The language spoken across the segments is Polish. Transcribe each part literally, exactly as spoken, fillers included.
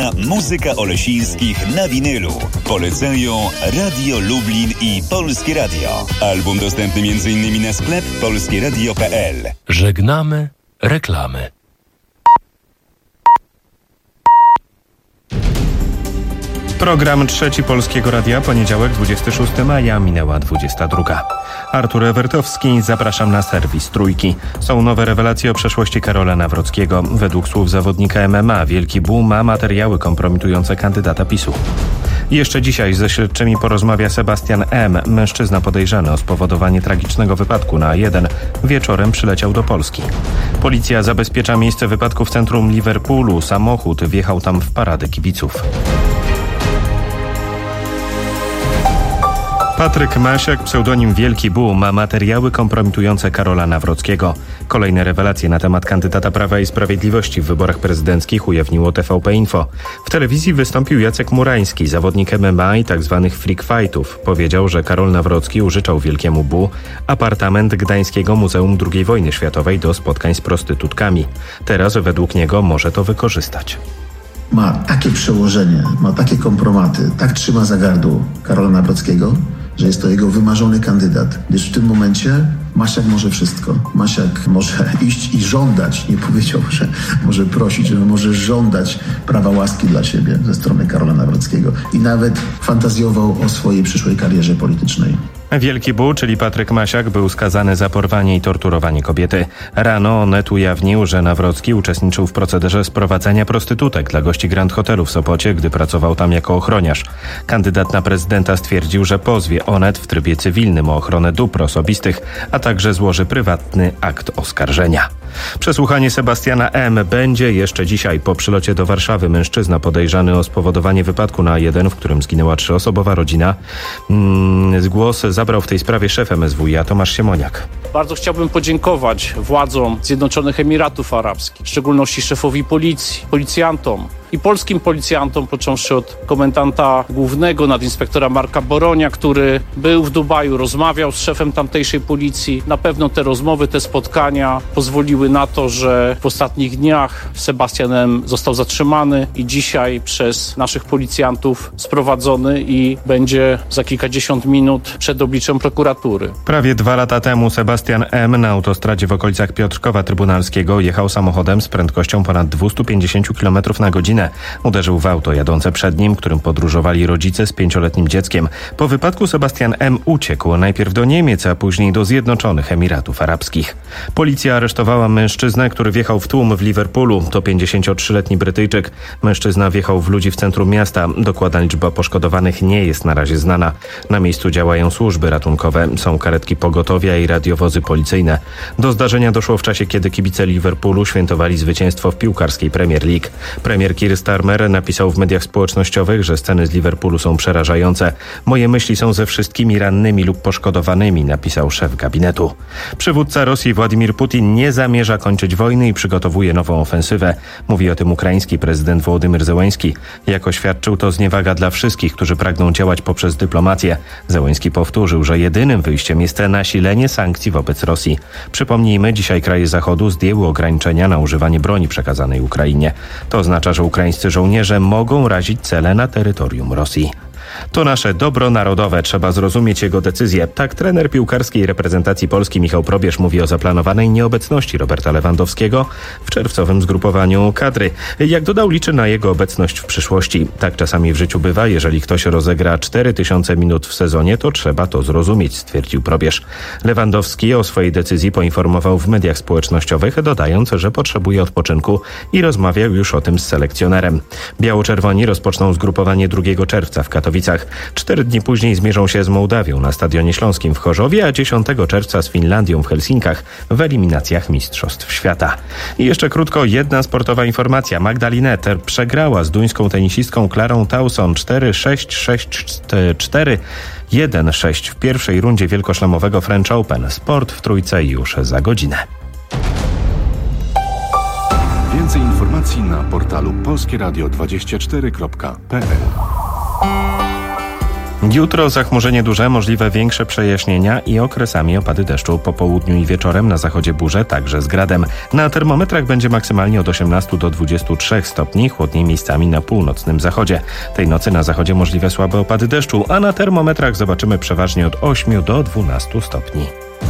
Nowa muzyka Olesińskich na winylu. Polecają Radio Lublin i Polskie Radio. Album dostępny między innymi na sklep polskieradio kropka p l. Żegnamy reklamy. Program Trzeci Polskiego Radia, poniedziałek dwudziestego szóstego maja, minęła dwudziesta druga. Artur Ewertowski, zapraszam na serwis Trójki. Są nowe rewelacje o przeszłości Karola Nawrockiego. Według słów zawodnika M M A Wielki Bu ma materiały kompromitujące kandydata PiSu. Jeszcze dzisiaj ze śledczymi porozmawia Sebastian M., mężczyzna podejrzany o spowodowanie tragicznego wypadku na A jeden. Wieczorem przyleciał do Polski. Policja zabezpiecza miejsce wypadku w centrum Liverpoolu. Samochód wjechał tam w paradę kibiców. Patryk Masiak, pseudonim Wielki Bu, ma materiały kompromitujące Karola Nawrockiego. Kolejne rewelacje na temat kandydata Prawa i Sprawiedliwości w wyborach prezydenckich ujawniło T V P Info. W telewizji wystąpił Jacek Murański, zawodnik M M A i tzw. freak fightów. Powiedział, że Karol Nawrocki użyczał Wielkiemu Bu apartament Gdańskiego Muzeum drugiej Wojny Światowej do spotkań z prostytutkami. Teraz według niego może to wykorzystać. Ma takie przełożenie, ma takie kompromaty, tak trzyma za gardło Karola Nawrockiego, że jest to jego wymarzony kandydat, gdyż w tym momencie Masiak może wszystko. Masiak może iść i żądać, nie powiedział, że może prosić, że może żądać prawa łaski dla siebie ze strony Karola Nawrockiego i nawet fantazjował o swojej przyszłej karierze politycznej. Wielki Bu, czyli Patryk Masiak, był skazany za porwanie i torturowanie kobiety. Rano Onet ujawnił, że Nawrocki uczestniczył w procederze sprowadzania prostytutek dla gości Grand Hotelu w Sopocie, gdy pracował tam jako ochroniarz. Kandydat na prezydenta stwierdził, że pozwie Onet w trybie cywilnym o ochronę dóbr osobistych, a także złoży prywatny akt oskarżenia. Przesłuchanie Sebastiana M. będzie jeszcze dzisiaj. Po przylocie do Warszawy mężczyzna podejrzany o spowodowanie wypadku na A jeden, w którym zginęła trzyosobowa rodzina. Mm, głos zabrał w tej sprawie szef M S W i a Tomasz Siemoniak. Bardzo chciałbym podziękować władzom Zjednoczonych Emiratów Arabskich, w szczególności szefowi policji, policjantom i polskim policjantom, począwszy od komendanta głównego, nadinspektora Marka Boronia, który był w Dubaju, rozmawiał z szefem tamtejszej policji. Na pewno te rozmowy, te spotkania pozwoliły na to, że w ostatnich dniach Sebastian M. został zatrzymany i dzisiaj przez naszych policjantów sprowadzony i będzie za kilkadziesiąt minut przed obliczem prokuratury. Prawie dwa lata temu Sebastian M. na autostradzie w okolicach Piotrkowa Trybunalskiego jechał samochodem z prędkością ponad dwieście pięćdziesiąt kilometrów na godzinę. Uderzył w auto jadące przed nim, którym podróżowali rodzice z pięcioletnim dzieckiem. Po wypadku Sebastian M. uciekł najpierw do Niemiec, a później do Zjednoczonych Emiratów Arabskich. Policja aresztowała mężczyznę, który wjechał w tłum w Liverpoolu. To pięćdziesięciotrzyletni Brytyjczyk. Mężczyzna wjechał w ludzi w centrum miasta. Dokładna liczba poszkodowanych nie jest na razie znana. Na miejscu działają służby ratunkowe. Są karetki pogotowia i radiowozy policyjne. Do zdarzenia doszło w czasie, kiedy kibice Liverpoolu świętowali zwycięstwo w piłkarskiej Premier League. Premier Keir Starmer napisał w mediach społecznościowych, że sceny z Liverpoolu są przerażające. Moje myśli są ze wszystkimi rannymi lub poszkodowanymi, napisał szef gabinetu. Przywódca Rosji Władimir Putin nie zamierza kończyć wojny i przygotowuje nową ofensywę. Mówi o tym ukraiński prezydent Wołodymyr Zełenski. Jak oświadczył, to zniewaga dla wszystkich, którzy pragną działać poprzez dyplomację. Zełenski powtórzył, że jedynym wyjściem jest nasilenie sankcji wobec Rosji. Przypomnijmy, dzisiaj kraje Zachodu zdjęły ograniczenia na używanie broni przekazanej Ukrainie. To oznacza, że ukraińscy żołnierze mogą razić cele na terytorium Rosji. To nasze dobro narodowe, trzeba zrozumieć jego decyzję. Tak trener piłkarskiej reprezentacji Polski Michał Probierz mówi o zaplanowanej nieobecności Roberta Lewandowskiego w czerwcowym zgrupowaniu kadry. Jak dodał, liczy na jego obecność w przyszłości. Tak czasami w życiu bywa, jeżeli ktoś rozegra cztery tysiące minut w sezonie, to trzeba to zrozumieć, stwierdził Probierz. Lewandowski o swojej decyzji poinformował w mediach społecznościowych, dodając, że potrzebuje odpoczynku i rozmawiał już o tym z selekcjonerem. Biało-czerwoni rozpoczną zgrupowanie drugiego czerwca w Katowicach. Cztery dni później zmierzą się z Mołdawią na Stadionie Śląskim w Chorzowie, a dziesiątego czerwca z Finlandią w Helsinkach w eliminacjach Mistrzostw Świata. I jeszcze krótko jedna sportowa informacja. Magda Linette przegrała z duńską tenisistką Klarą Tauson cztery sześć sześć cztery jeden sześć w pierwszej rundzie wielkoszlemowego French Open. Sport w Trójce już za godzinę. Więcej informacji na portalu polskieradio dwadzieścia cztery kropka p l. Jutro zachmurzenie duże, możliwe większe przejaśnienia i okresami opady deszczu. Po południu i wieczorem na zachodzie burze, także z gradem. Na termometrach będzie maksymalnie od osiemnastu do dwudziestu trzech stopni, chłodniej miejscami na północnym zachodzie. Tej nocy na zachodzie możliwe słabe opady deszczu, a na termometrach zobaczymy przeważnie od ośmiu do dwunastu stopni.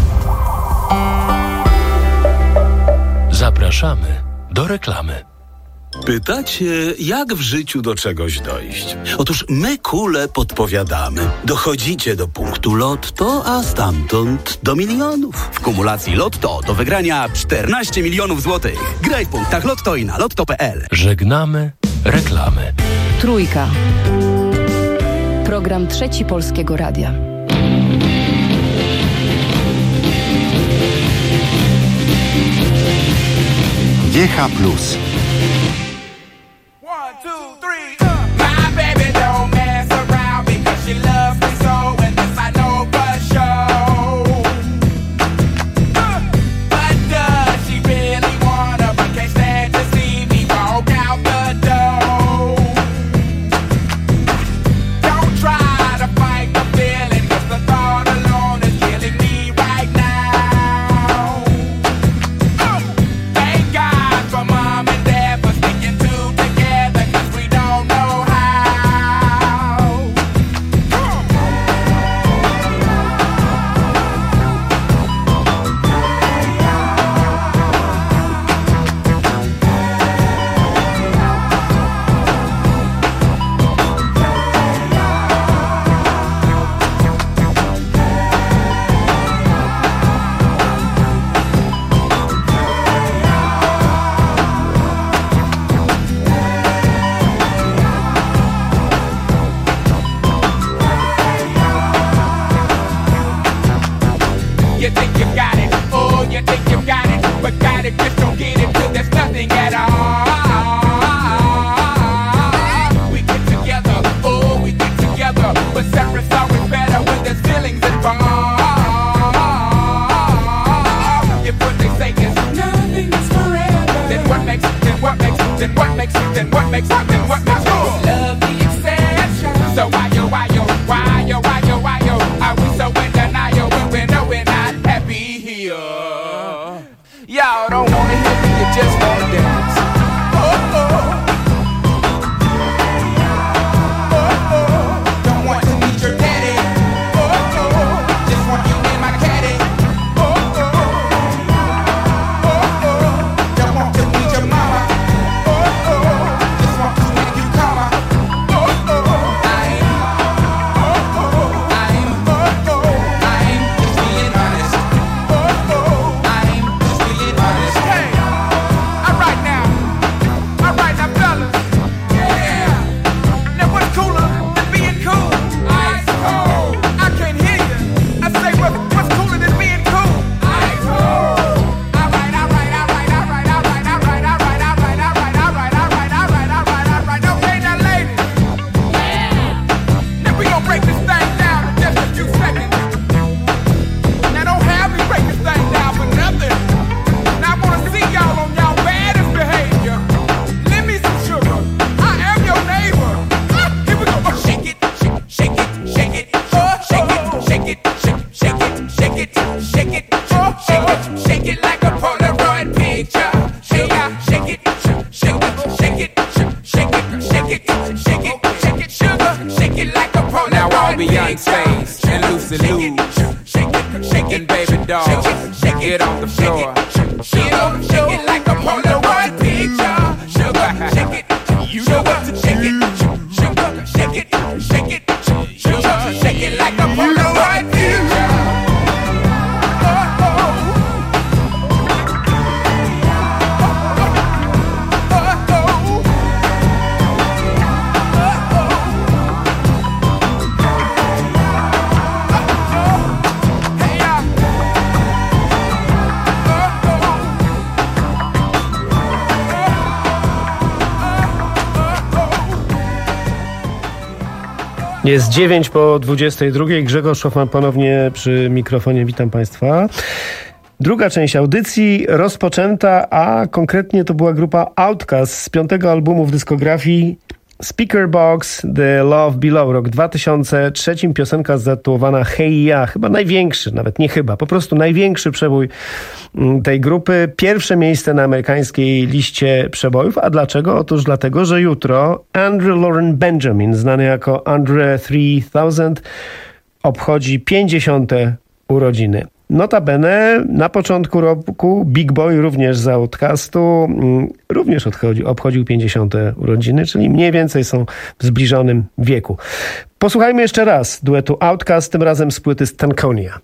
Zapraszamy do reklamy. Pytacie, jak w życiu do czegoś dojść? Otóż my kule podpowiadamy. Dochodzicie do punktu Lotto, a stamtąd do milionów. W kumulacji Lotto do wygrania czternaście milionów złotych. Graj w punktach Lotto i na lotto kropka p l. Żegnamy reklamy. Trójka. Program Trzeci Polskiego Radia. G H plus. Jest dziewięć po dwudziestej drugiej. Grzegorz Hoffman ponownie przy mikrofonie. Witam Państwa. Druga część audycji rozpoczęta, a konkretnie to była grupa Outkast z piątego albumu w dyskografii Speakerboxx, The Love Below, rok dwa tysiące trzy, piosenka zatytułowana Hey Ja, chyba największy, nawet nie chyba, po prostu największy przebój tej grupy. Pierwsze miejsce na amerykańskiej liście przebojów. A dlaczego? Otóż dlatego, że jutro Andrew Lauren Benjamin, znany jako Andre trzy tysiące, obchodzi pięćdziesiąte urodziny. Notabene na początku roku Big Boy, również z Outcastu, również odchodzi, obchodził pięćdziesiąte urodziny, czyli mniej więcej są w zbliżonym wieku. Posłuchajmy jeszcze raz duetu Outcast, tym razem z płyty Stankonia.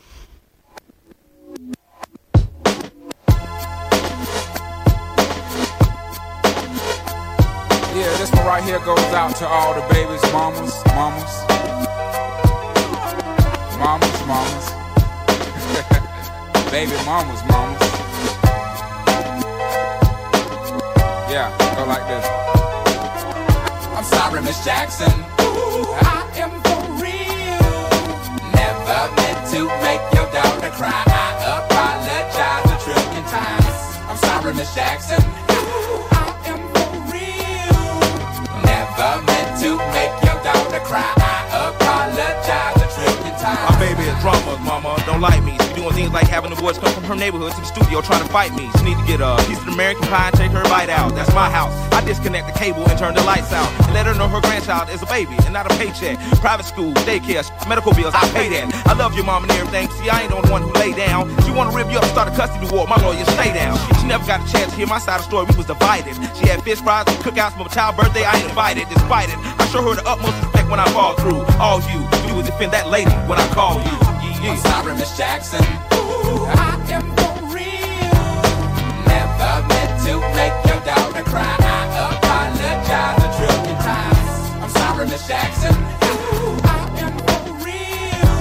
Yeah, this one right here goes out to all the babies, mamas, mamas, mamas, mamas. Baby mamas, mamas. Yeah, go like this. I'm sorry, Miss Jackson. Ooh, I am for real. Never meant to make your daughter cry. I apologize a trillion times. I'm sorry, Miss Jackson. Ooh, I am for real. Never meant to make your daughter cry. I apologize a trillion times. My baby is drama, mama. Don't like me. Doing things like having the boys come from her neighborhood to the studio trying to fight me. She need to get a piece of American pie and take her bite out. That's my house. I disconnect the cable and turn the lights out and let her know her grandchild is a baby and not a paycheck. Private school, daycare, medical bills, I pay that. I love your mom and everything. See, I ain't the only one who lay down. She wanna rip you up, start a custody war. My lawyer, stay down. She never got a chance to hear my side of the story. We was divided. She had fish fries and cookouts for my child's birthday. I ain't invited, despite it. I show her the utmost respect when I fall through. All you, you would defend that lady when I call you. Yeah. I'm sorry, Miss Jackson. Ooh, I am for real. Never meant to make your daughter cry. I apologize a trillion times. I'm sorry, Miss Jackson. Ooh, I am for real.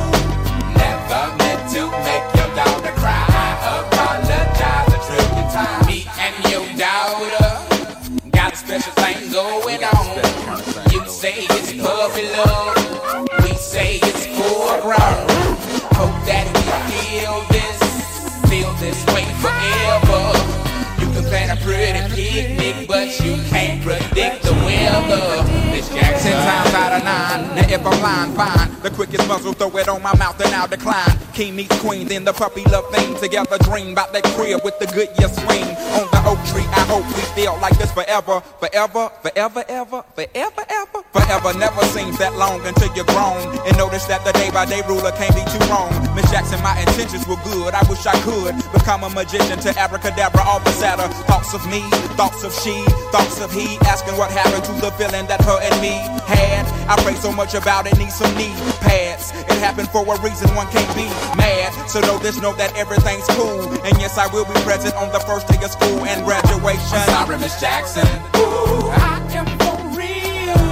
Never meant to make your daughter cry. I apologize a trillion times. Me and your daughter got a special thing going on. You say it's puppy love. We say it's full grown. Hope that we feel this, feel this way forever. You can plan a pretty picnic, but you can't predict the weather. Miss Jackson, times out of nine. Now if I'm lying, fine. The quickest muzzle, throw it on my mouth and I'll decline. King meets queen, then the puppy love thing. Together dream about that crib with the good year swing. On the oak tree, I hope we feel like this forever. Forever, forever, ever, forever, ever. Forever never seems that long until you're grown. And notice that the day by day ruler can't be too wrong. Miss Jackson, my intentions were good. I wish I could become a magician to abracadabra, all the sadder. Thoughts of me, thoughts of she, thoughts of he. Asking what happened to the feeling that her and me had. I pray so much about it, need some knee pads. It happened for a reason, one can't be mad. So know this, know that everything's cool. And yes, I will be present on the first day of school and graduation. I'm sorry, Miss Jackson. Ooh, I am for real.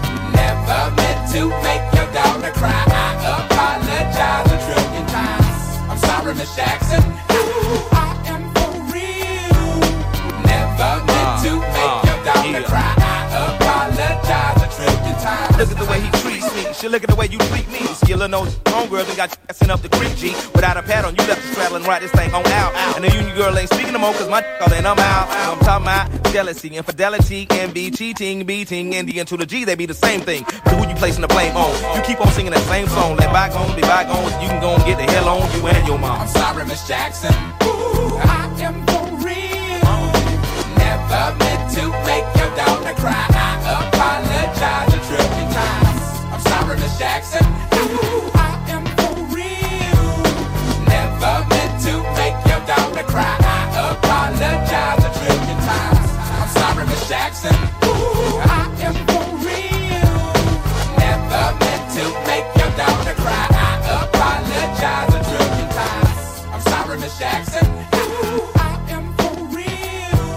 Never meant to make your daughter cry. I apologize a trillion times. I'm sorry, Miss Jackson. Ooh, I am for real. Never meant to make your daughter cry. I apologize a trillion times. Look at the way he treats me. She look at the way you treat me. See, little nose homegirl done got sent up the creek, G. Without a pad on, you left the straddle and ride this thing on out. And the union girl ain't speaking no more, cause my all in, I'm out. I'm talking about jealousy, infidelity, envy, cheating, beating, and the N to the G, they be the same thing. But who you placing the blame on? You keep on singing that same song. Let bygones be bygones. You can go and get the hell on you and your mom. I'm sorry, Miss Jackson. Ooh, I am for real. Never meant to make your daughter cry. I apologize a trillion times. I'm sorry, Miss Jackson. Ooh, I am for real. Never meant to make your daughter cry. I apologize a trillion times. I'm sorry, Miss Jackson. Ooh, I am for real. Never meant to make your daughter cry. I apologize a trillion times. I'm sorry, Miss Jackson. Ooh, I am for real.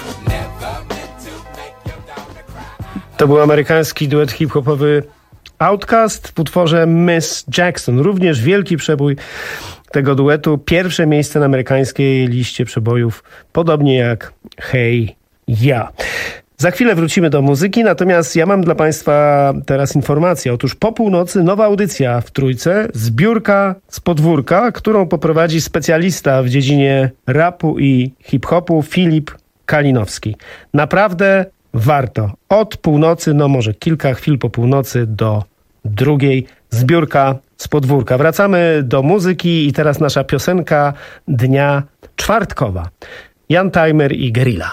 Never meant to make your daughter cry. To był amerykański duet hip-hopowy Outcast w utworze Miss Jackson. Również wielki przebój tego duetu. Pierwsze miejsce na amerykańskiej liście przebojów, podobnie jak Hey Ja. Za chwilę wrócimy do muzyki, natomiast ja mam dla Państwa teraz informację. Otóż po północy nowa audycja w Trójce, zbiórka z podwórka, którą poprowadzi specjalista w dziedzinie rapu i hip-hopu Filip Kalinowski. Naprawdę warto. Od północy, no może kilka chwil po północy do drugiej. Zbiórka z podwórka. Wracamy do muzyki i teraz nasza piosenka dnia czwartkowa. Jan Taymer i Guerilla.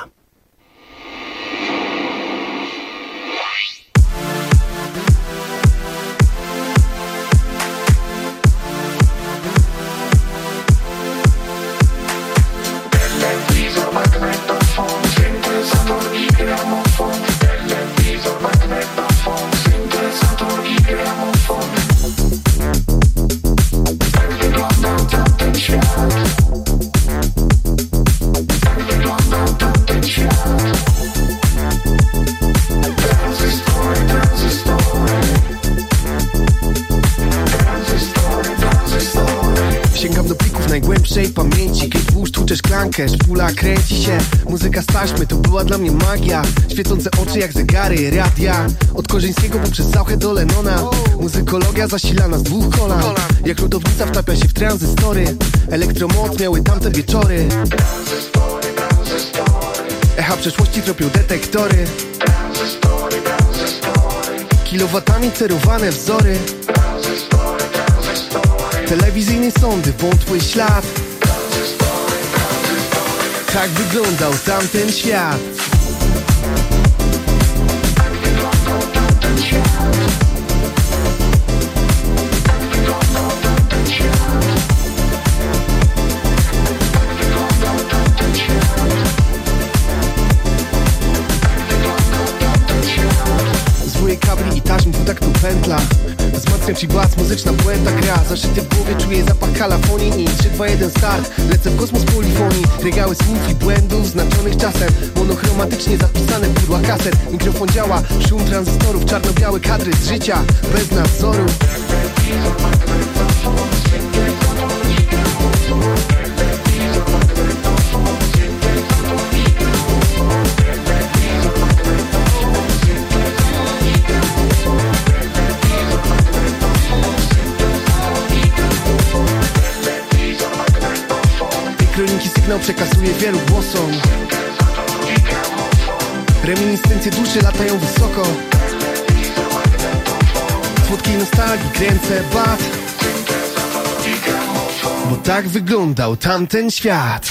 Sięgam do plików najgłębszej pamięci. Kiedy włóż tłuczesz klankę, szpula kręci się. Muzyka z taśmy to była dla mnie magia. Świecące oczy jak zegary, radia. Od Korzyńskiego poprzez Sauchę do Lennona. Muzykologia zasilana z dwóch kolan. Jak lodownica wtapia się w tranzystory. Elektromoc miały tamte wieczory. Echa przeszłości tropią detektory. Kilowatami cerowane wzory. Telewizyjnej sondy, wątły ślad. Tak wyglądał tamten świat. Zwoje kabli i taśm w taktu pętla. Wzmacniacz i bas, muzyczna puenta gra. Zaszyty w głowie czuję zapach kalafonii. I trzy, dwa, jeden start, lecę w kosmos polifonii. Regały słów i błędów znaczonych czasem. Monochromatycznie zapisane pudła kaset. Mikrofon działa, szum tranzystorów. Czarno-białe kadry z życia, bez nadzoru. Kroniki sygnał przekazuje wielu głosom. Reminiscencje duszy latają wysoko. Słodkiej nostalgii kręcę bat. Bo tak wyglądał tamten świat.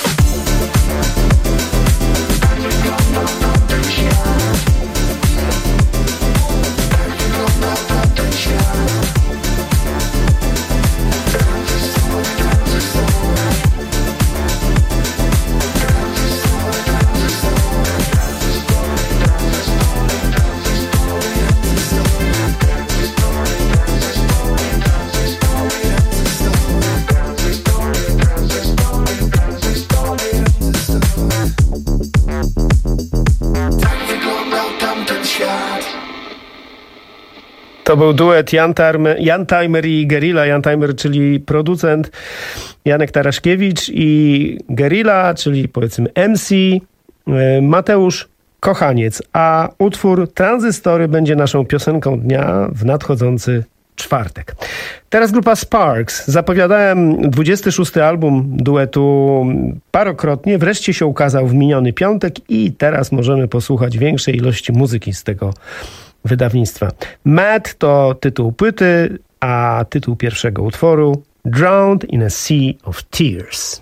To był duet Jan Taymer, Jan Taymer i Guerilla. Jan Taymer, czyli producent, Janek Taraszkiewicz, i Guerilla, czyli powiedzmy M C, Mateusz Kochaniec. A utwór Tranzystory będzie naszą piosenką dnia w nadchodzący czwartek. Teraz grupa Sparks. Zapowiadałem dwudziesty szósty album duetu parokrotnie. Wreszcie się ukazał w miniony piątek i teraz możemy posłuchać większej ilości muzyki z tego wydawnictwa. Mad to tytuł płyty, a tytuł pierwszego utworu Drowned in a Sea of Tears.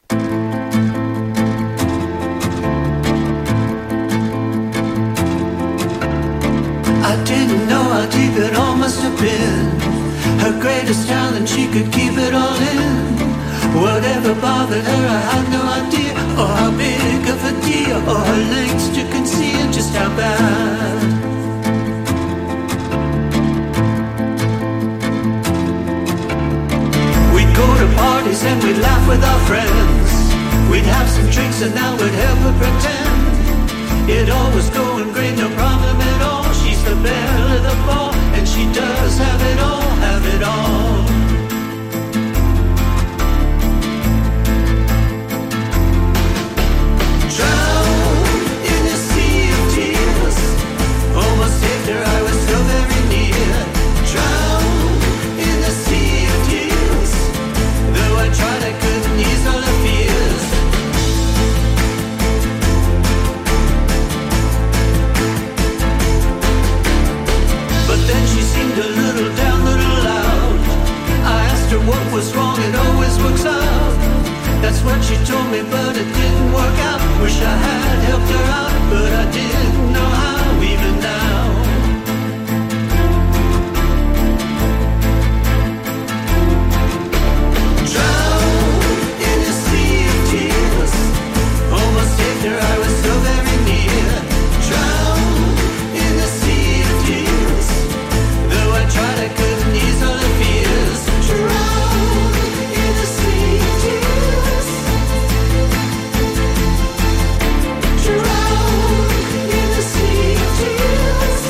I didn't know how deep it all must have been. Her greatest talent, she could keep it all in. Whatever bothered her, I had no idea. Or how big of a deal, or her lengths to conceal just how bad. We'd go to parties and we'd laugh with our friends. We'd have some drinks and that would help her pretend. It all was going great, no problem at all. She's the belle of the ball, and she does have it all, have it all. Drowned in a sea of tears. Almost saved her, I was so very near. Drowned in a sea of tears. Though I tried, I couldn't ease all her fears. she told me, but it didn't work out. Wish I had helped her out, but I didn't know how even now. Drowned in a sea of tears, almost saved her, I was so very near. Drowned in a sea of tears, though I tried I couldn't ease all her fears. Drowned in a sea of tears, drowned in a sea of tears.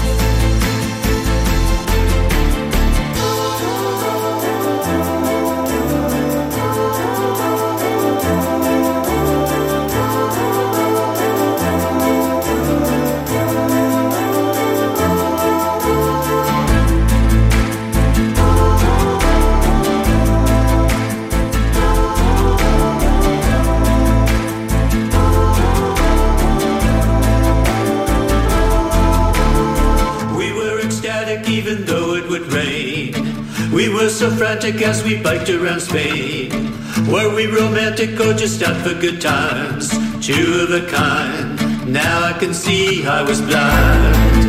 We were ecstatic even though it would rain. We were so frantic as we biked around Spain. Were we romantic or just out for good times? Two of a kind. Now I can see I was blind.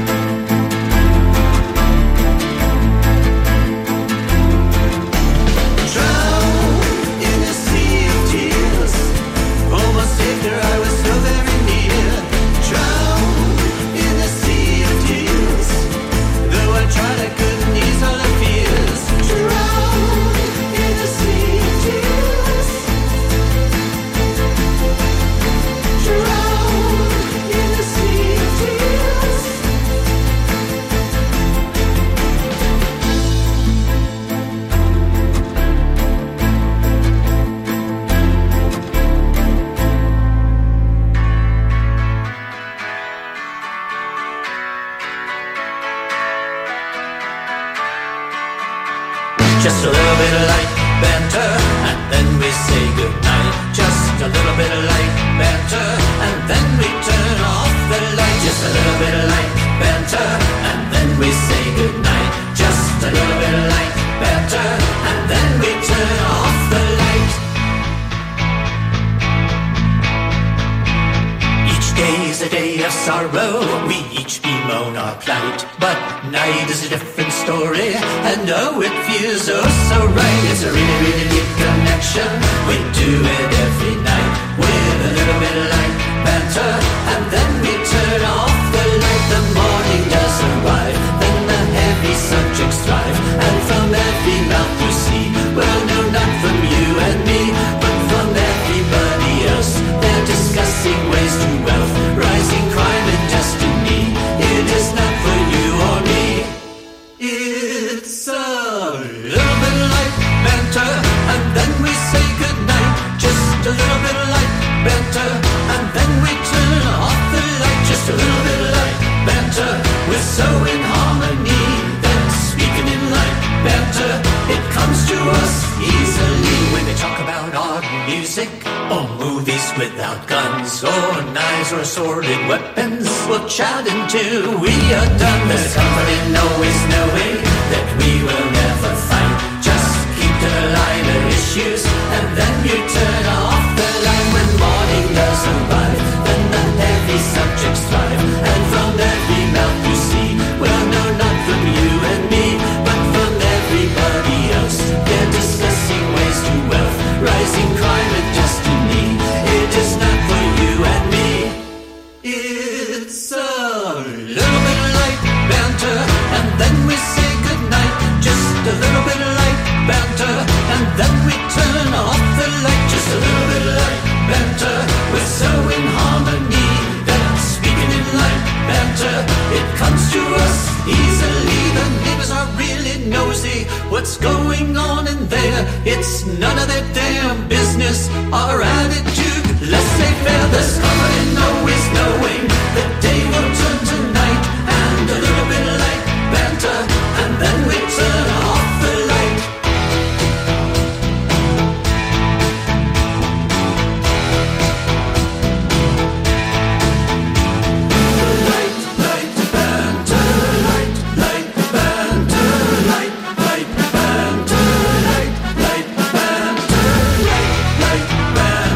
Drowned in a sea of tears, almost saved her, I was so very near. Drowned in a sea of tears, though I tried I couldn't ease all her fears. Drowned in a sea of tears, drowned in a sea of tears. Just a little bit of light banter, and then we say goodnight. Just a little bit of light banter, and then we turn off the light. Just a little bit of light banter, and then we say goodnight. Just a little bit of light banter, and then we turn off the light. Each day is a day of sorrow, we each bemoan our plight. But night is a different story, and oh, it feels oh so right. It's a really, really deep connection, we do it every night. With a little bit of light banter, and then we turn off the light. The morning does arrive, then the heavy subjects thrive. And from every mouth you see, well, no, not from you and me, but from everybody else. They're discussing ways to wealth, rising crime and destiny. It is not for you or me. It's a little bit of light banter, and then we say goodnight. Just a little bit of light banter, and then we turn off the light. Just a little bit of light banter, we're so in harmony that speaking in light banter, it comes to us easily. When they talk about art and music, or movies without guns, or knives or assorted weapons, we'll chat until we are done. There's comfort in always knowing that we will never fight. Just keep to the line of issues, and then you turn off the line. When morning does arrive, then the heavy subjects thrive. And from every mouth you see, well, no, not from you and me, but from everybody else. They're discussing ways to wealth, rising crime and destiny. It is not for you and me. It's a little bit of light banter, and then we say goodnight. Just a little bit of light banter, and then we turn off the light. Just a little bit of light banter, we're so in harmony that speaking in light banter, it comes to us easily. The neighbors are really nosy, what's going on in there? It's none of their damn business. Our attitude, laissez-faire. There's comfort in always knowing the day will turn to night. And a little bit of light banter, and then we turn off the light. Light, light banter, light, light banter, light, light banter, light, light banter, light, light banter.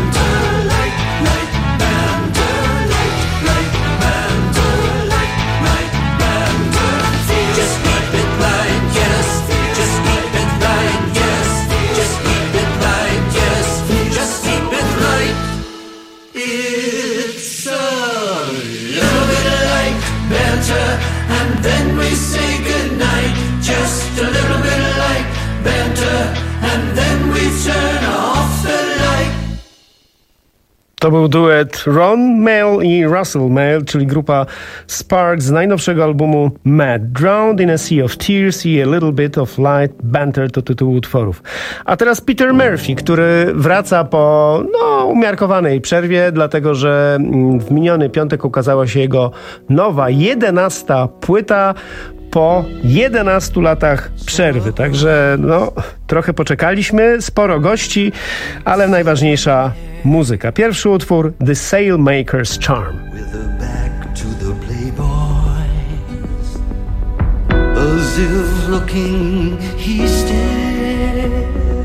and then we say goodnight. Just a little bit like banter, and then we turn off the light. To był duet Ron Mael i Russell Mael, czyli grupa Sparks z najnowszego albumu Mad. Drowned in a Sea of Tears i A Little Bit of Light Banter to tytuł utworów. A teraz Peter Murphy, który wraca po no, umiarkowanej przerwie, dlatego że w miniony piątek ukazała się jego nowa, jedenasta płyta po jedenastu latach przerwy. Także no, trochę poczekaliśmy, sporo gości, ale najważniejsza muzyka. Pierwszy utwór The Sailmaker's Charm. With her back to the playboys, as if looking he stared,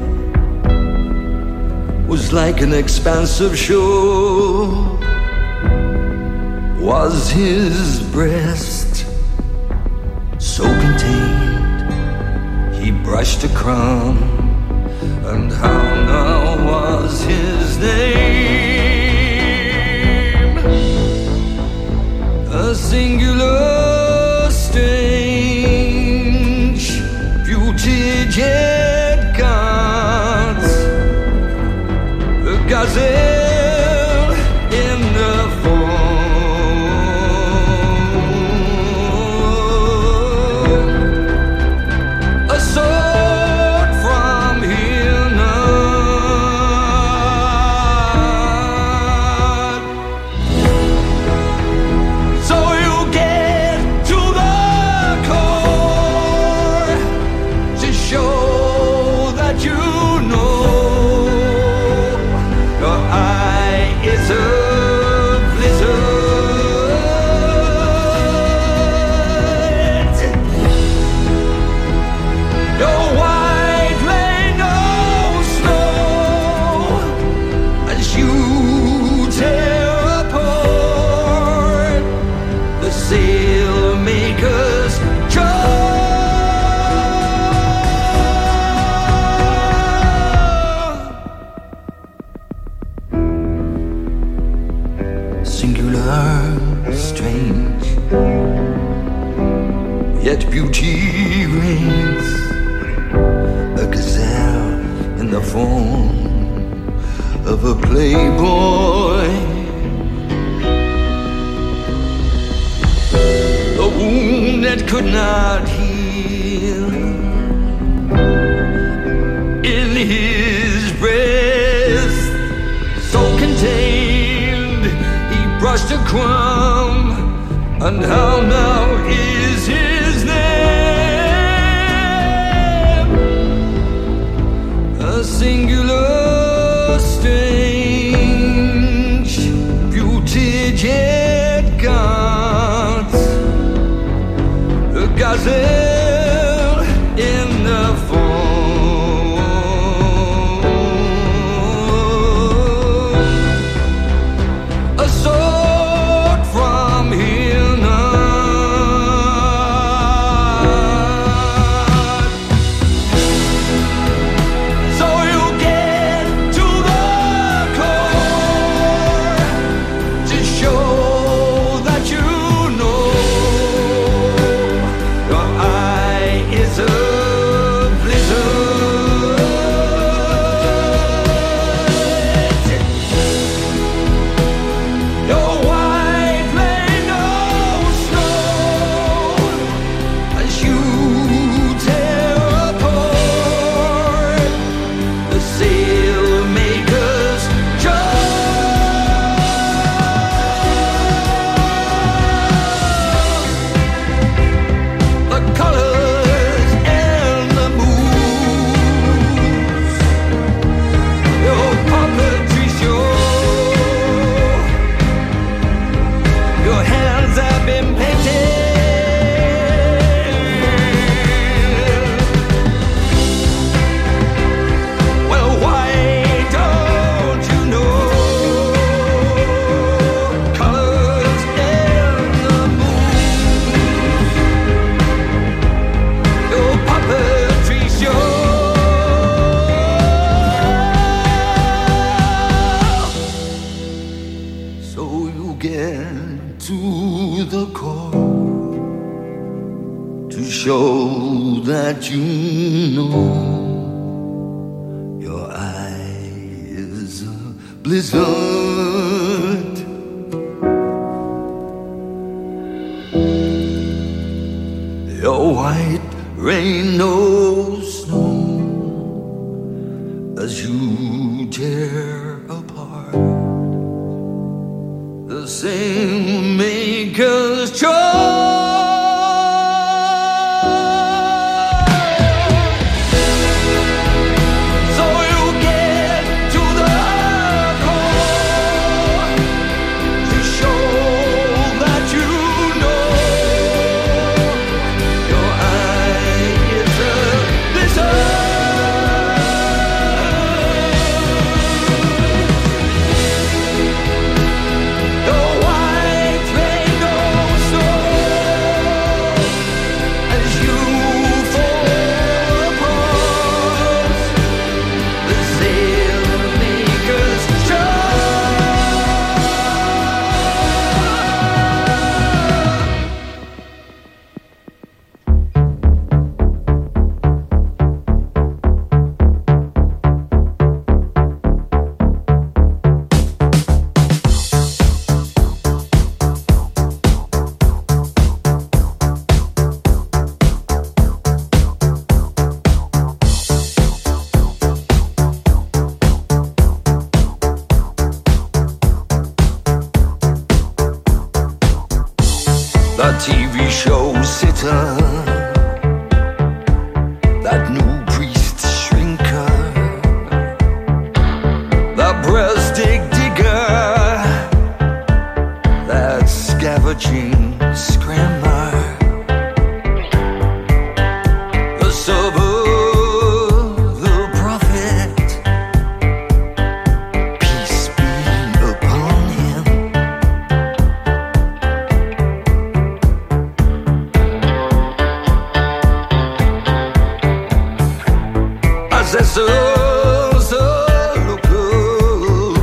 was like an expansive shore, was his breast so contained, he brushed a crumb, and how now was his name? A singular, strange beauty yet gods, a gazelle in the fall. Yet beauty reigns, a gazelle in the form of a playboy. A wound that could not heal in his breast, so contained he brushed a crumb, and how now is his name? A singular, strange beauty yet gods, a gazelle in the fall, a sword from here now. Show that you know your eyes. to show that you know your eye is a blizzard. Your white rain, no snow, as you tear apart the same maker's choice. T V show sitter, that new priest shrinker, the breast dig digger, that scavenging scrammer, the server, the prophet, peace be upon him. So, so local,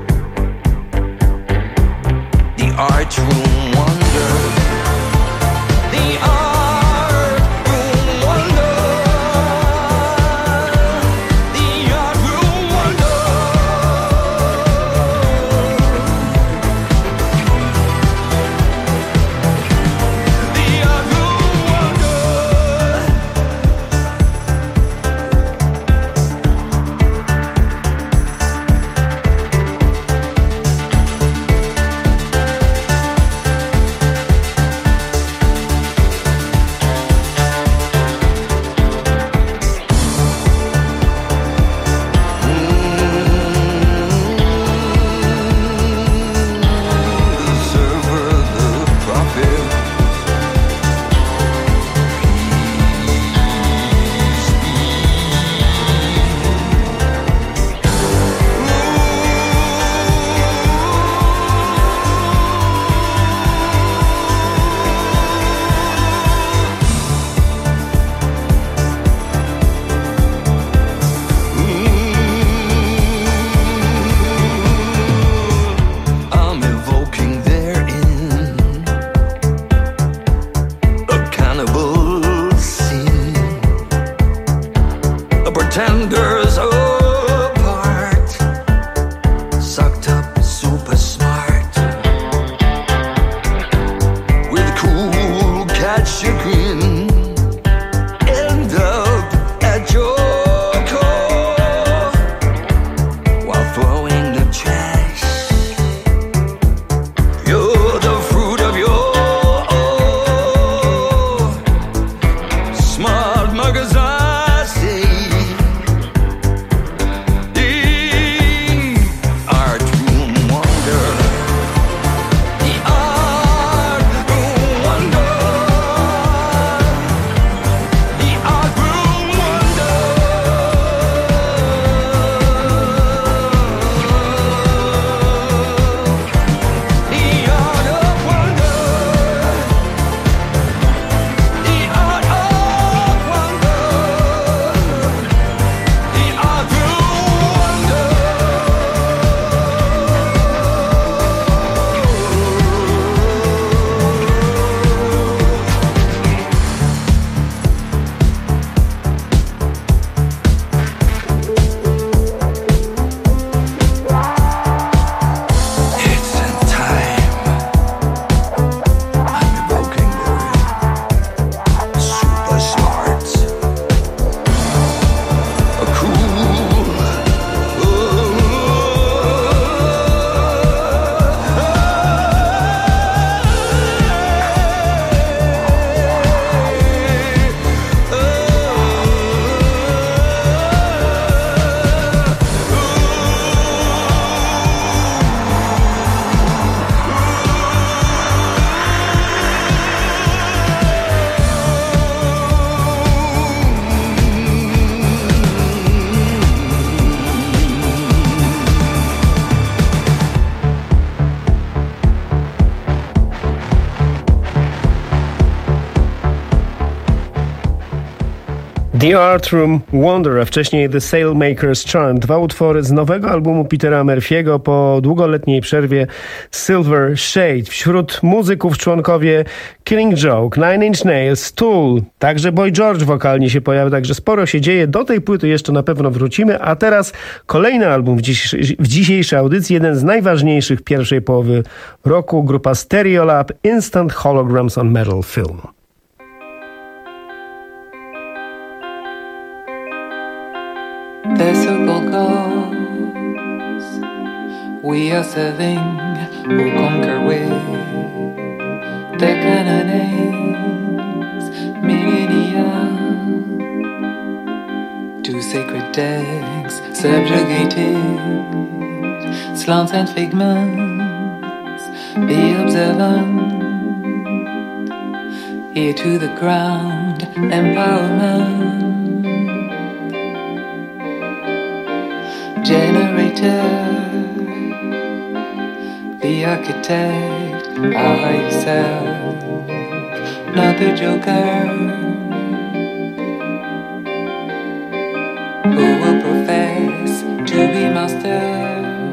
the art room wonder, the art room wonder, the art room wonder, the art room wonder. Pretenders apart, sucked up super smart, with cool cat chagrin, end up at your core while throwing the trash. You're the fruit of your own smart magazine. The Art Room Wonder, a wcześniej The Sailmaker's Charm. Dwa utwory z nowego albumu Petera Murphy'ego po długoletniej przerwie Silver Shade. Wśród muzyków członkowie Killing Joke, Nine Inch Nails, Tool, także Boy George wokalnie się pojawia, także sporo się dzieje. Do tej płyty jeszcze na pewno wrócimy, a teraz kolejny album w, dziś, w dzisiejszej audycji, jeden z najważniejszych pierwszej połowy roku, grupa Stereolab, Instant Holograms on Metal Film. The so-called gods we are serving will conquer with their cannonades millennia. Two sacred decks subjugated, slants and figments, be observant. Here to the ground, empowerment. Generator, the architect, are yourself, not the joker, who will profess to be master.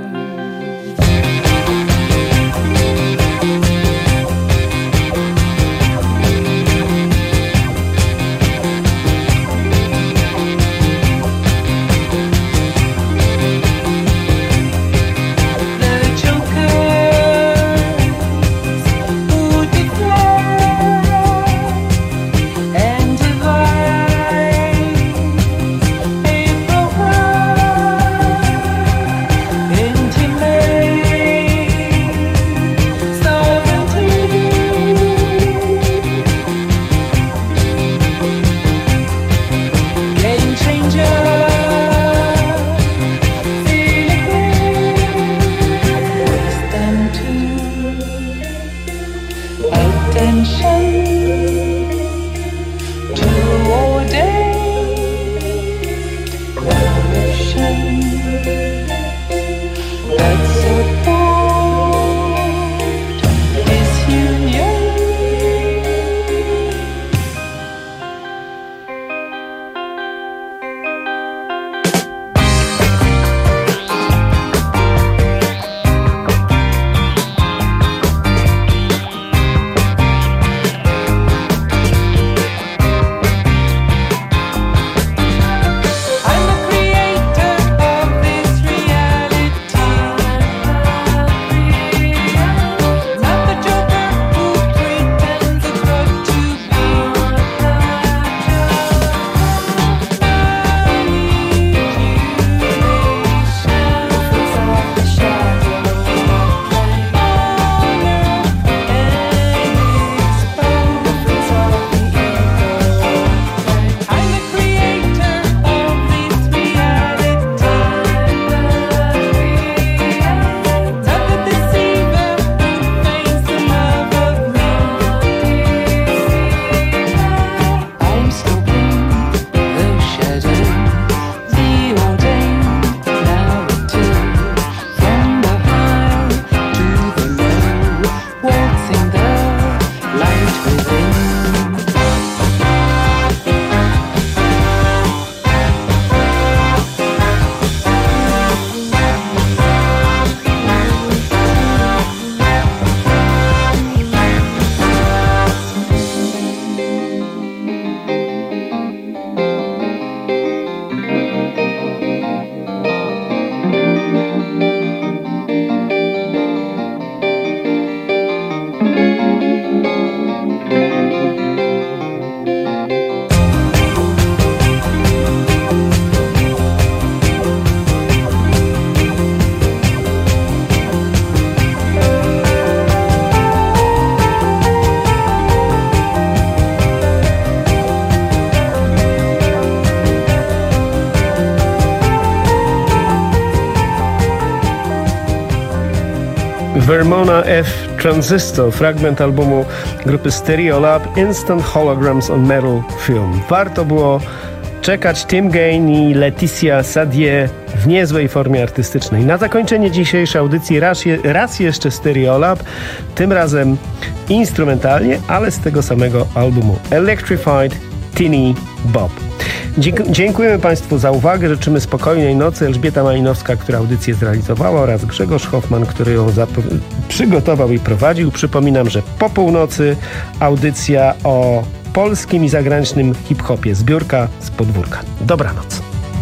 Vermona F. Transistor, fragment albumu grupy Stereolab, Instant Holograms on Metal Film. Warto było czekać. Tim Gain i Leticia Sadie w niezłej formie artystycznej. Na zakończenie dzisiejszej audycji raz, je, raz jeszcze Stereolab, tym razem instrumentalnie, ale z tego samego albumu Electrified Teeny Bob. Dzie- dziękujemy Państwu za uwagę. Życzymy spokojnej nocy. Elżbieta Malinowska, która audycję zrealizowała, oraz Grzegorz Hoffman, który ją zap- przygotował i prowadził. Przypominam, że po północy audycja o polskim i zagranicznym hip-hopie. Zbiórka z podwórka. Dobranoc.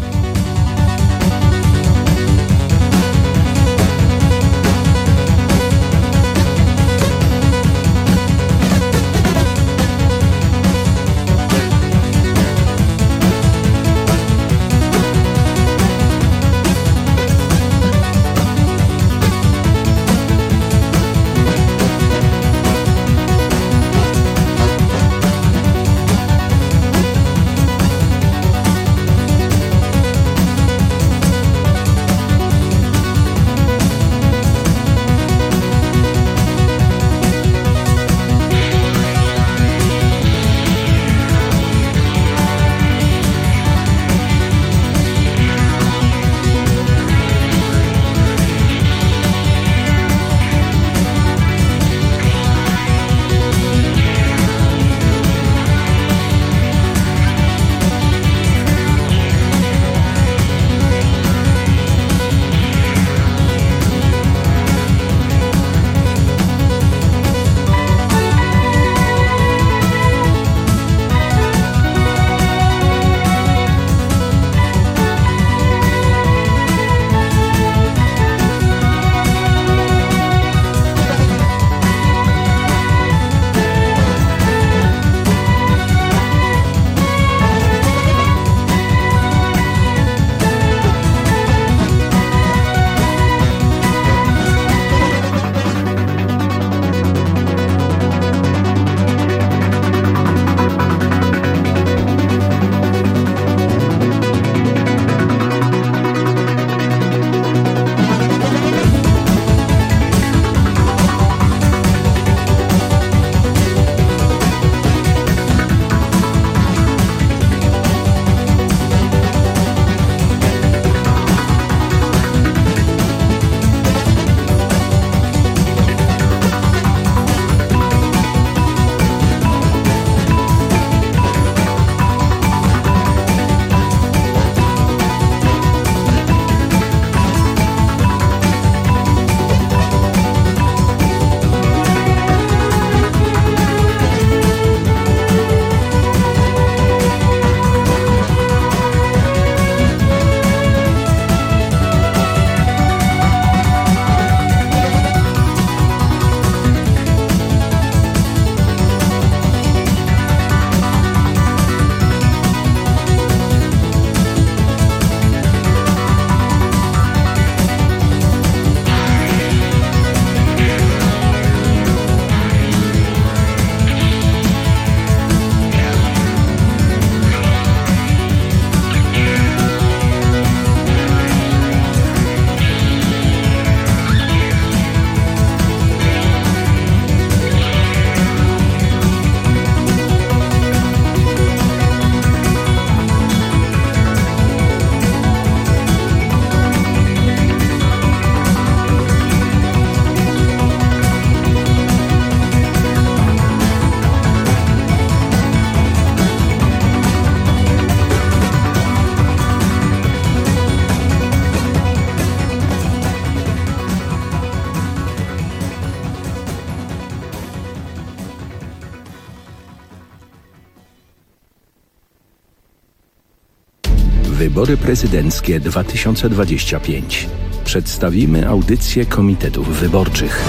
Wybory prezydenckie dwa tysiące dwadzieścia pięć. Przedstawimy audycję komitetów wyborczych.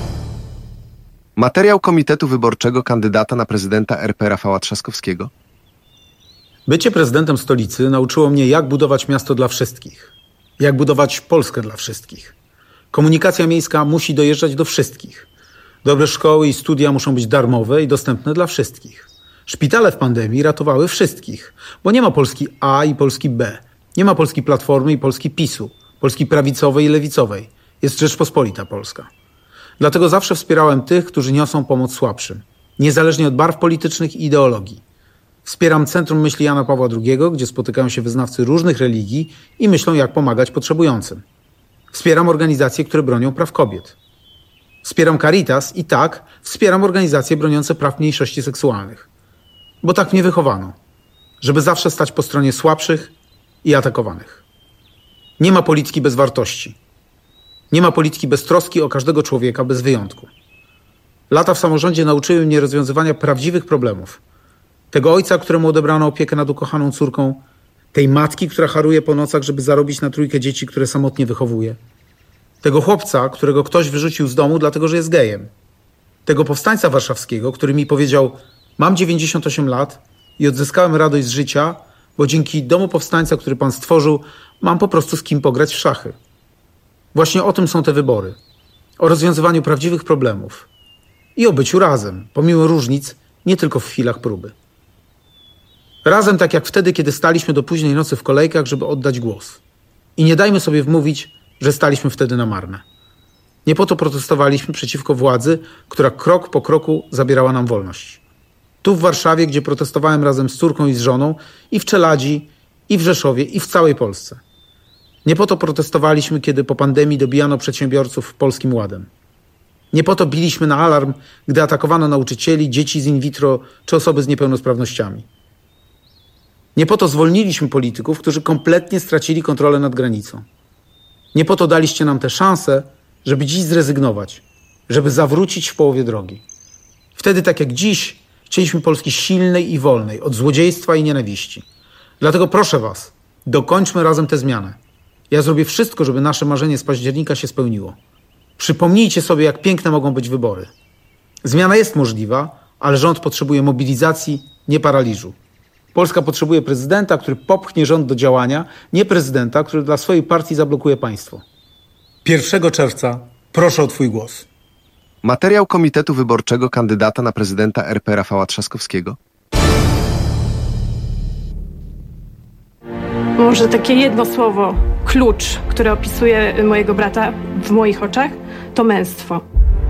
Materiał Komitetu Wyborczego kandydata na prezydenta R P Rafała Trzaskowskiego. Bycie prezydentem stolicy nauczyło mnie, jak budować miasto dla wszystkich. Jak budować Polskę dla wszystkich. Komunikacja miejska musi dojeżdżać do wszystkich. Dobre szkoły i studia muszą być darmowe i dostępne dla wszystkich. Szpitale w pandemii ratowały wszystkich, bo nie ma Polski A i Polski B. Nie ma Polski Platformy i Polski PiSu, Polski prawicowej i lewicowej. Jest Rzeczpospolita Polska. Dlatego zawsze wspierałem tych, którzy niosą pomoc słabszym, niezależnie od barw politycznych i ideologii. Wspieram Centrum Myśli Jana Pawła drugiego, gdzie spotykają się wyznawcy różnych religii i myślą, jak pomagać potrzebującym. Wspieram organizacje, które bronią praw kobiet. Wspieram Caritas i tak, wspieram organizacje broniące praw mniejszości seksualnych. Bo tak mnie wychowano. żeby zawsze stać po stronie słabszych i atakowanych. Nie ma polityki bez wartości. Nie ma polityki bez troski o każdego człowieka, bez wyjątku. Lata w samorządzie nauczyły mnie rozwiązywania prawdziwych problemów. Tego ojca, któremu odebrano opiekę nad ukochaną córką, tej matki, która haruje po nocach, żeby zarobić na trójkę dzieci, które samotnie wychowuje. Tego chłopca, którego ktoś wyrzucił z domu, dlatego że jest gejem. Tego powstańca warszawskiego, który mi powiedział: mam dziewięćdziesiąt osiem lat i odzyskałem radość z życia, bo dzięki domu powstańca, który pan stworzył, mam po prostu z kim pograć w szachy. Właśnie o tym są te wybory. O rozwiązywaniu prawdziwych problemów. I o byciu razem, pomimo różnic, nie tylko w chwilach próby. Razem tak jak wtedy, kiedy staliśmy do późnej nocy w kolejkach, żeby oddać głos. I nie dajmy sobie wmówić, że staliśmy wtedy na marne. Nie po to protestowaliśmy przeciwko władzy, która krok po kroku zabierała nam wolność. Tu w Warszawie, gdzie protestowałem razem z córką i z żoną, i w Czeladzi, i w Rzeszowie, i w całej Polsce. Nie po to protestowaliśmy, kiedy po pandemii dobijano przedsiębiorców Polskim Ładem. Nie po to biliśmy na alarm, gdy atakowano nauczycieli, dzieci z in vitro czy osoby z niepełnosprawnościami. Nie po to zwolniliśmy polityków, którzy kompletnie stracili kontrolę nad granicą. Nie po to daliście nam tę szansę, żeby dziś zrezygnować, żeby zawrócić w połowie drogi. Wtedy, tak jak dziś, chcieliśmy Polski silnej i wolnej, od złodziejstwa i nienawiści. Dlatego proszę was, dokończmy razem tę zmianę. Ja zrobię wszystko, żeby nasze marzenie z października się spełniło. Przypomnijcie sobie, jak piękne mogą być wybory. Zmiana jest możliwa, ale rząd potrzebuje mobilizacji, nie paraliżu. Polska potrzebuje prezydenta, który popchnie rząd do działania, nie prezydenta, który dla swojej partii zablokuje państwo. pierwszego czerwca proszę o twój głos. Materiał Komitetu Wyborczego kandydata na prezydenta R P Rafała Trzaskowskiego. Może takie jedno słowo, klucz, które opisuje mojego brata w moich oczach, to męstwo.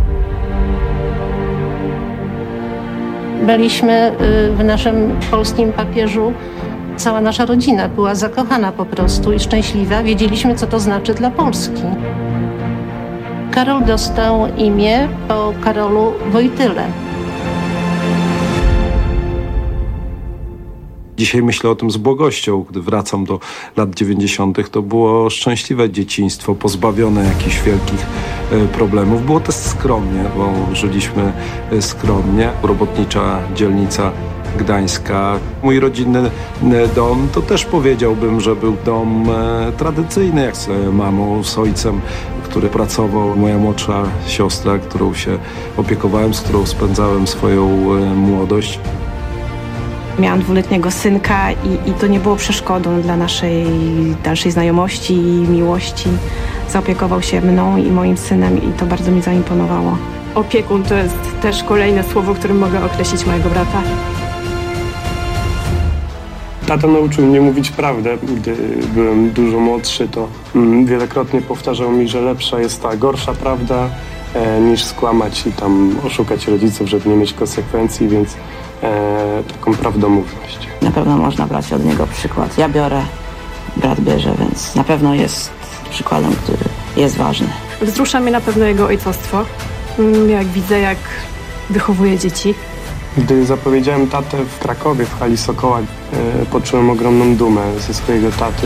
Byliśmy w naszym polskim papieżu, cała nasza rodzina była zakochana po prostu i szczęśliwa. Wiedzieliśmy, co to znaczy dla Polski. Karol dostał imię po Karolu Wojtyle. Dzisiaj myślę o tym z błogością. Gdy wracam do lat dziewięćdziesiątych, to było szczęśliwe dzieciństwo, pozbawione jakichś wielkich problemów. Było też skromnie, bo żyliśmy skromnie. Robotnicza dzielnica gdańska. Mój rodzinny dom to też powiedziałbym, że był dom tradycyjny, jak z mamą, z ojcem, który pracował. Moja młodsza siostra, którą się opiekowałem, z którą spędzałem swoją młodość. Miałam dwuletniego synka i, i to nie było przeszkodą dla naszej dalszej znajomości i miłości. Zaopiekował się mną i moim synem i to bardzo mi zaimponowało. Opiekun to jest też kolejne słowo, którym mogę określić mojego brata. Tata nauczył mnie mówić prawdę. Gdy byłem dużo młodszy, to mm, wielokrotnie powtarzał mi, że lepsza jest ta gorsza prawda e, niż skłamać i tam oszukać rodziców, żeby nie mieć konsekwencji, więc e, taką prawdomówność. Na pewno można brać od niego przykład. Ja biorę, brat bierze, więc na pewno jest przykładem, który jest ważny. Wzrusza mnie na pewno jego ojcostwo. Jak widzę, jak wychowuje dzieci. Gdy zapowiedziałem tatę w Krakowie, w hali Sokoła, e, poczułem ogromną dumę ze swojego taty.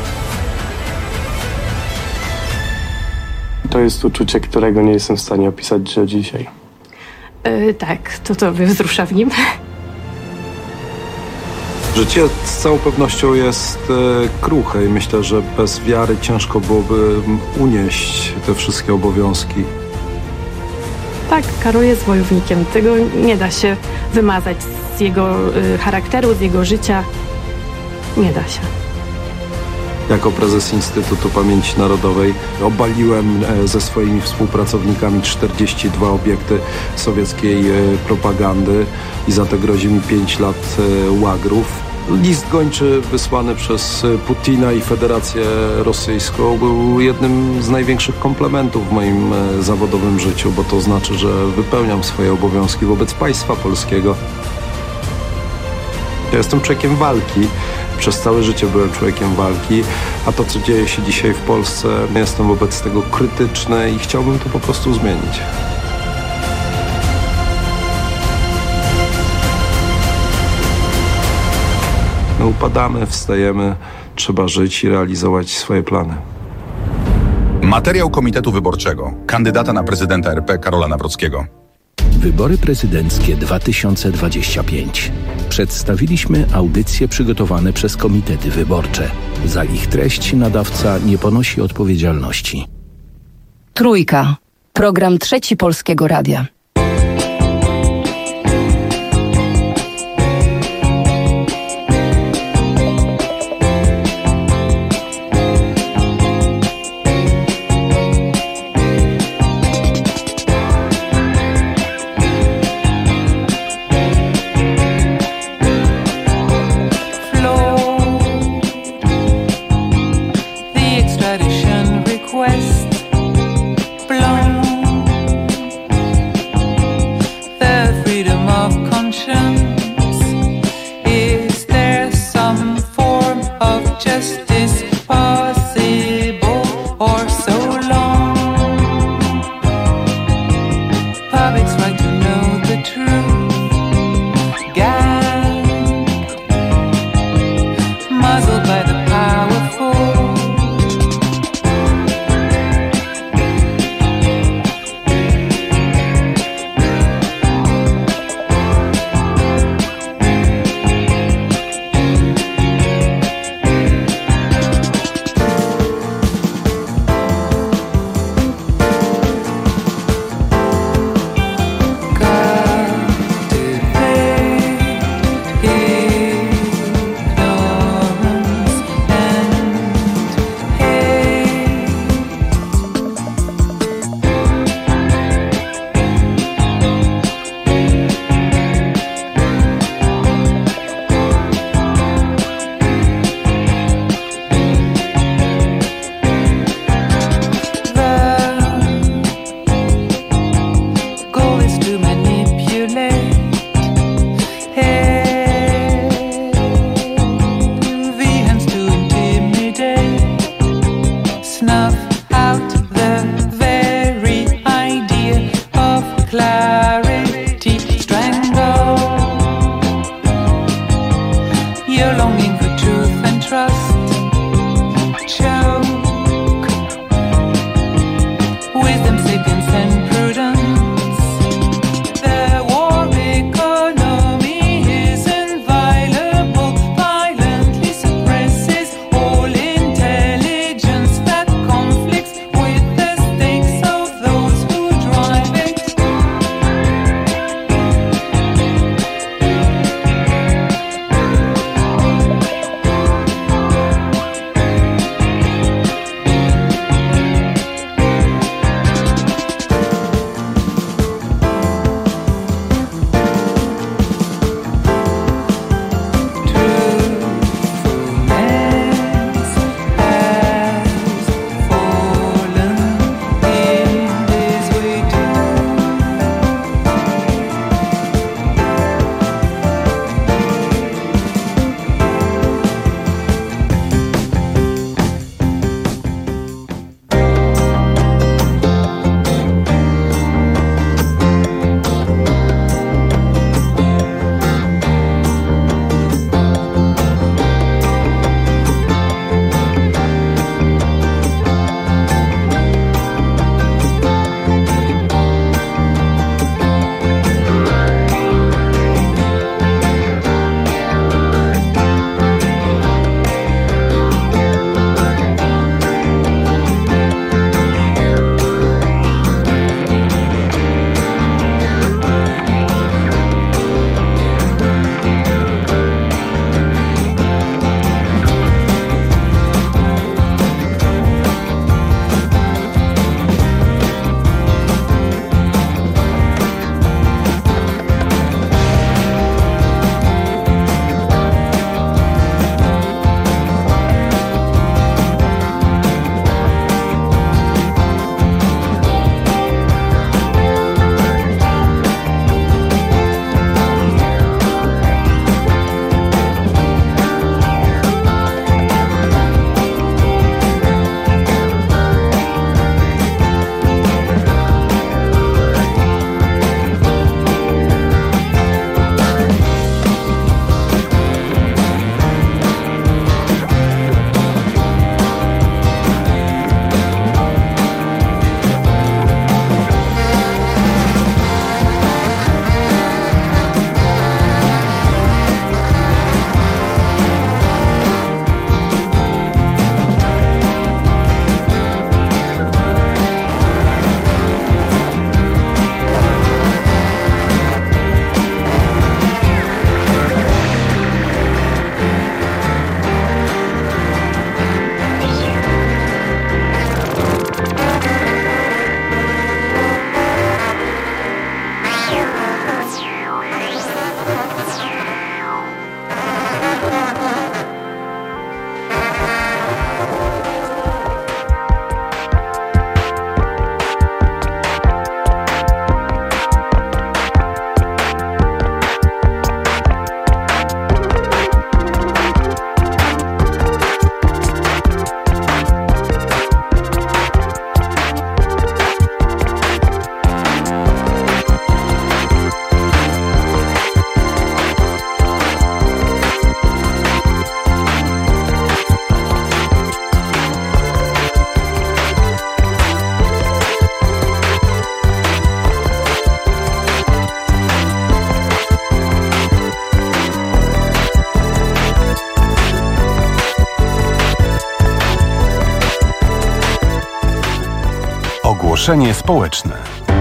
To jest uczucie, którego nie jestem w stanie opisać do dzisiaj. Yy, tak, to to wzrusza w nim. Życie z całą pewnością jest e, kruche i myślę, że bez wiary ciężko byłoby unieść te wszystkie obowiązki. Tak, Karol jest wojownikiem. Tego nie da się wymazać z jego y, charakteru, z jego życia. Nie da się. Jako prezes Instytutu Pamięci Narodowej obaliłem ze swoimi współpracownikami czterdzieści dwa obiekty sowieckiej propagandy i za to grozi mi pięć lat łagrów. List gończy wysłany przez Putina i Federację Rosyjską był jednym z największych komplementów w moim zawodowym życiu, bo to znaczy, że wypełniam swoje obowiązki wobec państwa polskiego. Ja jestem człowiekiem walki. Przez całe życie byłem człowiekiem walki, a to, co dzieje się dzisiaj w Polsce, jestem wobec tego krytyczny i chciałbym to po prostu zmienić. My upadamy, wstajemy, trzeba żyć i realizować swoje plany. Materiał Komitetu Wyborczego kandydata na prezydenta R P Karola Nawrockiego. Wybory prezydenckie dwa tysiące dwadzieścia pięć. Przedstawiliśmy audycje przygotowane przez komitety wyborcze. Za ich treść nadawca nie ponosi odpowiedzialności. Trójka. Program Trzeci Polskiego Radia. Ogłoszenie społeczne.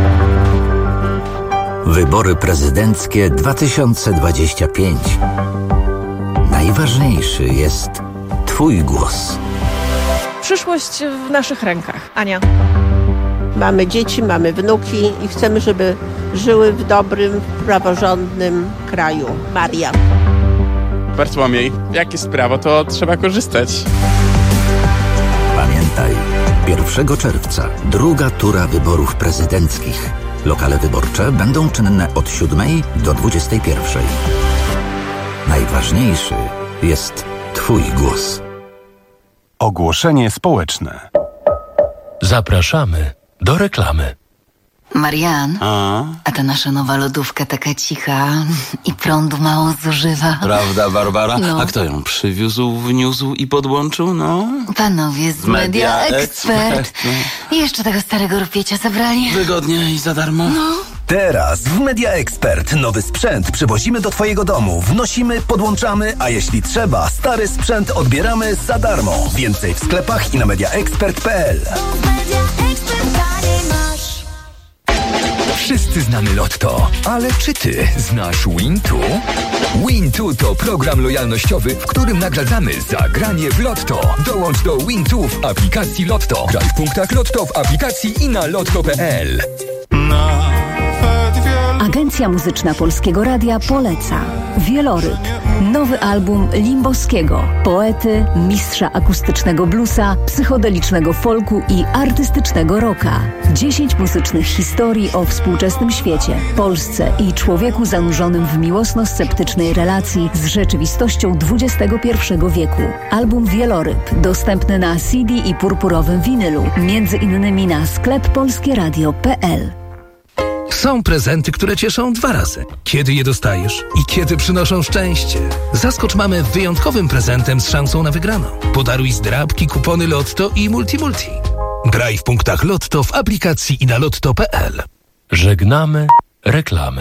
Wybory prezydenckie dwa tysiące dwadzieścia pięć. Najważniejszy jest Twój głos. Przyszłość w naszych rękach. Ania. Mamy dzieci, mamy wnuki i chcemy, żeby żyły w dobrym, praworządnym kraju. Maria. Bartłomiej, jak jest prawo, to trzeba korzystać. Pamiętaj, pierwszego czerwca druga tura wyborów prezydenckich. Lokale wyborcze będą czynne od siódmej do dwudziestej pierwszej. Najważniejszy jest Twój głos. Ogłoszenie społeczne. Zapraszamy do reklamy. Marian, a? a ta nasza nowa lodówka taka cicha i prądu mało zużywa. Prawda, Barbara? No. A kto ją przywiózł, wniósł i podłączył, no? Panowie z Media, Media Expert. Expert. I jeszcze tego starego rupiecia zabrali. Wygodnie i za darmo. No. Teraz w Media Expert nowy sprzęt przywozimy do Twojego domu, wnosimy, podłączamy, a jeśli trzeba, stary sprzęt odbieramy za darmo. Więcej w sklepach i na mediaexpert kropka p l. Wszyscy znamy Lotto, ale czy Ty znasz Wintu? Wintu to program lojalnościowy, w którym nagradzamy za granie w Lotto. Dołącz do Wintu w aplikacji Lotto. Graj w punktach Lotto w aplikacji i na lotto kropka p l. Agencja Muzyczna Polskiego Radia poleca Wieloryb, nowy album Limbowskiego, poety, mistrza akustycznego bluesa, psychodelicznego folku i artystycznego rocka. Dziesięć muzycznych historii o współczesnym świecie, Polsce i człowieku zanurzonym w miłosno-sceptycznej relacji z rzeczywistością dwudziestego pierwszego wieku. Album Wieloryb dostępny na C D i purpurowym winylu, między innymi na sklep polskieradio kropka p l. Są prezenty, które cieszą dwa razy. Kiedy je dostajesz i kiedy przynoszą szczęście. Zaskocz mamę wyjątkowym prezentem z szansą na wygraną. Podaruj zdrabki, kupony Lotto i Multimulti. Graj w punktach Lotto w aplikacji i na lotto kropka p l. Żegnamy reklamy.